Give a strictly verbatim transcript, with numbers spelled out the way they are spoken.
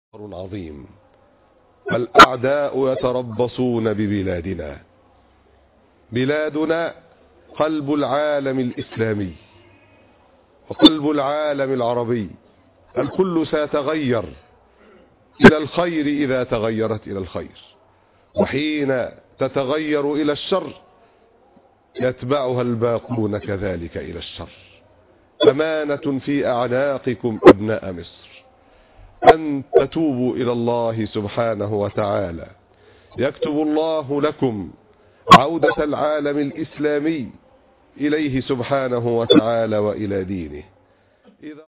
عظيم. الأعداء يتربصون ببلادنا. بلادنا قلب العالم الإسلامي وقلب العالم العربي. الكل سيتغير إلى الخير إذا تغيرت إلى الخير، وحين تتغير إلى الشر يتبعها الباقون كذلك إلى الشر. أمانة في أعناقكم أبناء مصر أن تتوبوا إلى الله سبحانه وتعالى. يكتب الله لكم عودة العالم الإسلامي إليه سبحانه وتعالى وإلى دينه.